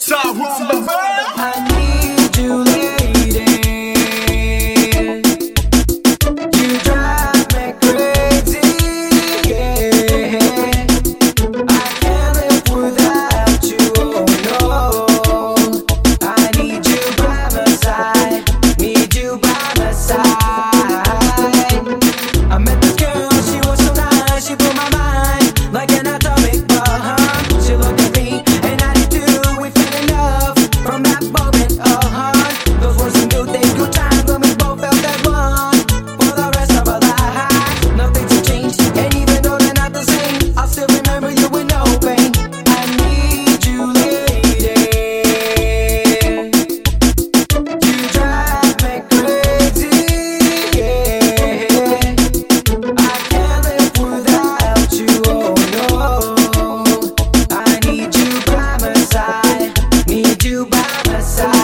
Tyrone, baby. I need you, lady. You drive me crazy, yeah. I can't live without you, oh no. I need you by my side, need you by my side. I met this girl, she was so nice, she blew my mind like an atomic bomb. She looked at me and I did too, we fell in love from that moment, those were some good days, good times when we both felt that one for the rest of our lives. Nothing's changed, and even though they're not the same, I'll still remember you with no pain. I need you, lady. You drive me crazy, yeah. I can't live without you, oh no. I need you by my side, need you by my side.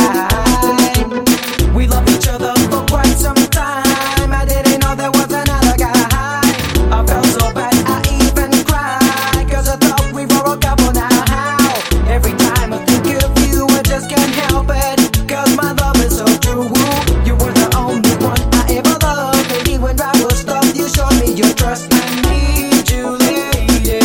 We love each other for quite some time. I didn't know there was another guy. I felt so bad, I even cried, 'cause I thought we were a couple now. Every time I think of you, I just can't help it, 'cause my love is so true. You were the only one I ever loved, and when I was stuck, you showed me your trust. I need you, lady.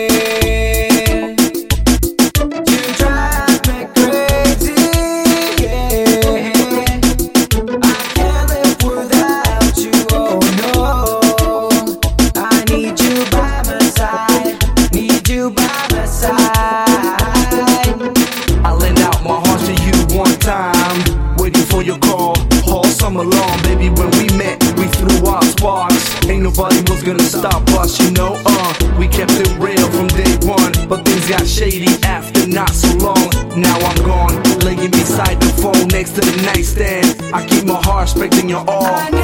You drive me crazy, yeah. I can't live without you, oh no. I need you by my side, need you by my side. I lend out my heart to you one time, waiting for your call all summer long. Baby, when we met, we threw our sparks. Ain't nobody was gonna stop us, you know. We kept it real from day one, but things got shady after not so long. Now I'm gone, laying beside the phone next to the nightstand. I keep my heart expecting your all.